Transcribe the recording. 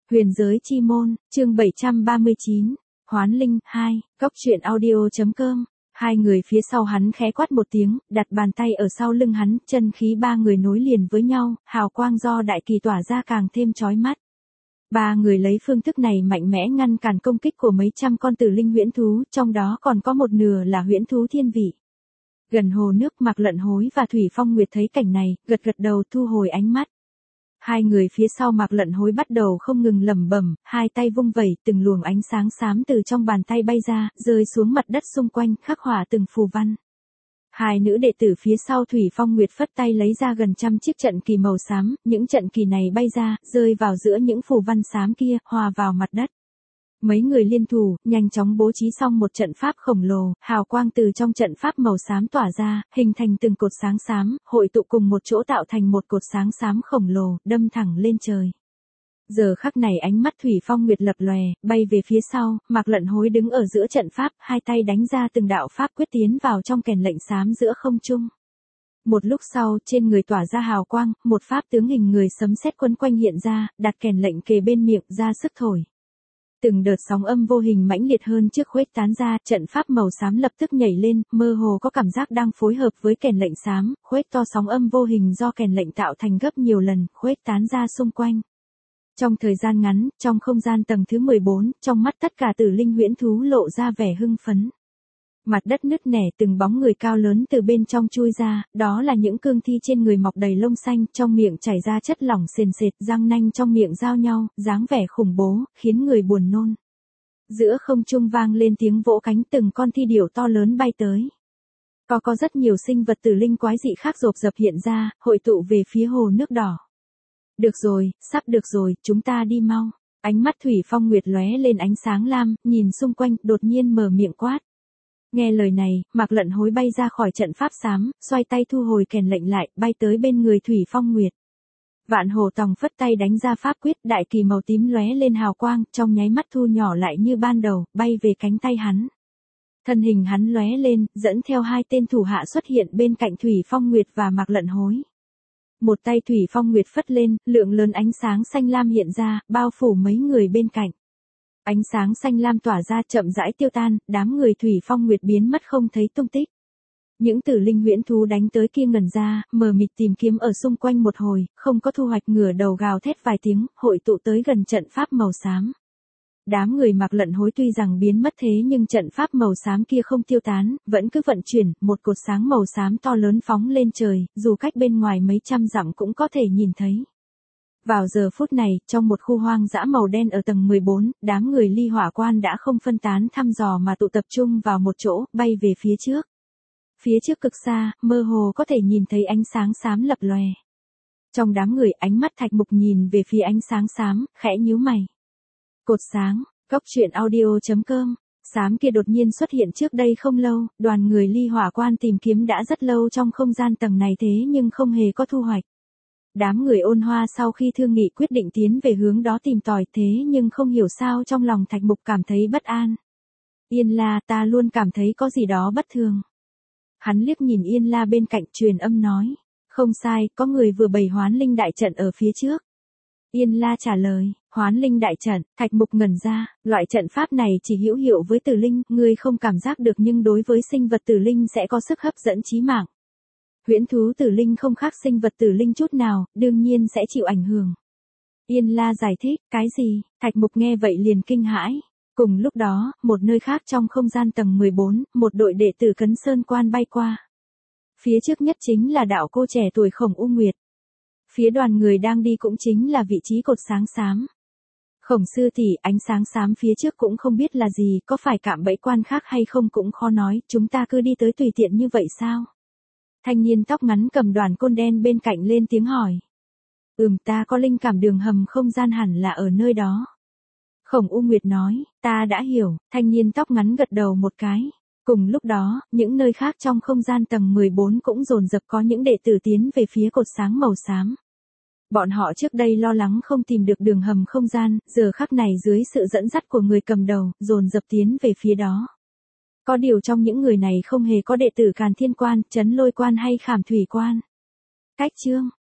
Huyền giới chi môn, chương 739, Hoán Linh, 2, Cốc truyện audio.com. Hai người phía sau hắn khẽ quát một tiếng, đặt bàn tay ở sau lưng hắn, chân khí ba người nối liền với nhau, hào quang do đại kỳ tỏa ra càng thêm chói mắt. Ba người lấy phương thức này mạnh mẽ ngăn cản công kích của mấy trăm con tử linh huyễn thú, trong đó còn có một nửa là huyễn thú thiên vị. Gần hồ nước, Mạc Lận Hối và Thủy Phong Nguyệt thấy cảnh này, gật gật đầu thu hồi ánh mắt. Hai người phía sau Mạc Lận Hối bắt đầu không ngừng lẩm bẩm, hai tay vung vẩy, từng luồng ánh sáng xám từ trong bàn tay bay ra, rơi xuống mặt đất xung quanh, khắc họa từng phù văn. Hai nữ đệ tử phía sau Thủy Phong Nguyệt phất tay lấy ra gần trăm chiếc trận kỳ màu xám, những trận kỳ này bay ra, rơi vào giữa những phù văn xám kia, hòa vào mặt đất. Mấy người liên thủ, nhanh chóng bố trí xong một trận pháp khổng lồ, hào quang từ trong trận pháp màu xám tỏa ra, hình thành từng cột sáng xám, hội tụ cùng một chỗ tạo thành một cột sáng xám khổng lồ, đâm thẳng lên trời. Giờ khắc này ánh mắt Thủy Phong Nguyệt lập lòe, bay về phía sau, Mạc Lận Hối đứng ở giữa trận pháp, hai tay đánh ra từng đạo pháp quyết tiến vào trong kèn lệnh xám giữa không trung. Một lúc sau, trên người tỏa ra hào quang, một pháp tướng hình người sấm sét quấn quanh hiện ra, đặt kèn lệnh kề bên miệng ra sức thổi. Từng đợt sóng âm vô hình mãnh liệt hơn trước khuếch tán ra, trận pháp màu xám lập tức nhảy lên, mơ hồ có cảm giác đang phối hợp với kèn lệnh xám, khuếch to sóng âm vô hình do kèn lệnh tạo thành gấp nhiều lần, khuếch tán ra xung quanh. Trong thời gian ngắn, trong không gian tầng thứ 14, trong mắt tất cả tử linh huyễn thú lộ ra vẻ hưng phấn. Mặt đất nứt nẻ, từng bóng người cao lớn từ bên trong chui ra, đó là những cương thi trên người mọc đầy lông xanh, trong miệng chảy ra chất lỏng sền sệt, răng nanh trong miệng giao nhau, dáng vẻ khủng bố, khiến người buồn nôn. Giữa không trung vang lên tiếng vỗ cánh, từng con thi điểu to lớn bay tới. Có rất nhiều sinh vật tử linh quái dị khác rộp rập hiện ra, hội tụ về phía hồ nước đỏ. Được rồi, sắp được rồi, chúng ta đi mau. Ánh mắt Thủy Phong Nguyệt lóe lên ánh sáng lam, nhìn xung quanh, đột nhiên mở miệng quát. Nghe lời này, Mạc Lận Hối bay ra khỏi trận pháp xám, xoay tay thu hồi kèn lệnh lại, bay tới bên người Thủy Phong Nguyệt. Vạn Hồ Tòng phất tay đánh ra pháp quyết, đại kỳ màu tím lóe lên hào quang, trong nháy mắt thu nhỏ lại như ban đầu, bay về cánh tay hắn. Thân hình hắn lóe lên, dẫn theo hai tên thủ hạ xuất hiện bên cạnh Thủy Phong Nguyệt và Mạc Lận Hối. Một tay Thủy Phong Nguyệt phất lên, lượng lớn ánh sáng xanh lam hiện ra, bao phủ mấy người bên cạnh. Ánh sáng xanh lam tỏa ra chậm rãi tiêu tan, đám người Thủy Phong Nguyệt biến mất không thấy tung tích. Những tử linh huyễn thú đánh tới kia ngẩn ra, mờ mịt tìm kiếm ở xung quanh một hồi, không có thu hoạch, ngửa đầu gào thét vài tiếng, hội tụ tới gần trận pháp màu xám. Đám người Mạc Lận Hối tuy rằng biến mất thế nhưng trận pháp màu xám kia không tiêu tán, vẫn cứ vận chuyển, một cột sáng màu xám to lớn phóng lên trời, dù cách bên ngoài mấy trăm dặm cũng có thể nhìn thấy. Vào giờ phút này, trong một khu hoang dã màu đen ở tầng 14, đám người Ly Hỏa Quan đã không phân tán thăm dò mà tụ tập trung vào một chỗ, bay về phía trước. Phía trước cực xa, mơ hồ có thể nhìn thấy ánh sáng xám lập lòe. Trong đám người, ánh mắt Thạch Mục nhìn về phía ánh sáng xám, khẽ nhíu mày. Cột sáng, Cốc truyện audio.com. Xám kia đột nhiên xuất hiện trước đây không lâu, đoàn người Ly Hỏa Quan tìm kiếm đã rất lâu trong không gian tầng này thế nhưng không hề có thu hoạch. Đám người Ôn Hoa sau khi thương nghị quyết định tiến về hướng đó tìm tòi thế nhưng không hiểu sao trong lòng Thạch Mục cảm thấy bất an. Yên La, ta luôn cảm thấy có gì đó bất thường. Hắn liếc nhìn Yên La bên cạnh, truyền âm nói. Không sai, có người vừa bày Hoán Linh đại trận ở phía trước. Yên La trả lời, Hoán Linh đại trận. Thạch Mục ngẩn ra, loại trận pháp này chỉ hữu hiệu với tử linh, ngươi không cảm giác được nhưng đối với sinh vật tử linh sẽ có sức hấp dẫn chí mạng. Huyễn thú tử linh không khác sinh vật tử linh chút nào, đương nhiên sẽ chịu ảnh hưởng. Yên La giải thích, cái gì? Thạch Mục nghe vậy liền kinh hãi. Cùng lúc đó, một nơi khác trong không gian tầng 14, một đội đệ tử Cấn Sơn Quan bay qua. Phía trước nhất chính là đạo cô trẻ tuổi Khổng U Nguyệt. Phía đoàn người đang đi cũng chính là vị trí cột sáng xám. Khổng sư tỷ, ánh sáng xám phía trước cũng không biết là gì, có phải cạm bẫy quan khác hay không cũng khó nói, chúng ta cứ đi tới tùy tiện như vậy sao? Thanh niên tóc ngắn cầm đoàn côn đen bên cạnh lên tiếng hỏi. Ta có linh cảm đường hầm không gian hẳn là ở nơi đó. Khổng U Nguyệt nói, ta đã hiểu, thanh niên tóc ngắn gật đầu một cái. Cùng lúc đó, những nơi khác trong không gian tầng 14 cũng dồn dập có những đệ tử tiến về phía cột sáng màu xám. Bọn họ trước đây lo lắng không tìm được đường hầm không gian, giờ khắc này dưới sự dẫn dắt của người cầm đầu, dồn dập tiến về phía đó. Có điều trong những người này không hề có đệ tử Càn Thiên Quan, Trấn Lôi Quan hay Khảm Thủy Quan. Cách chương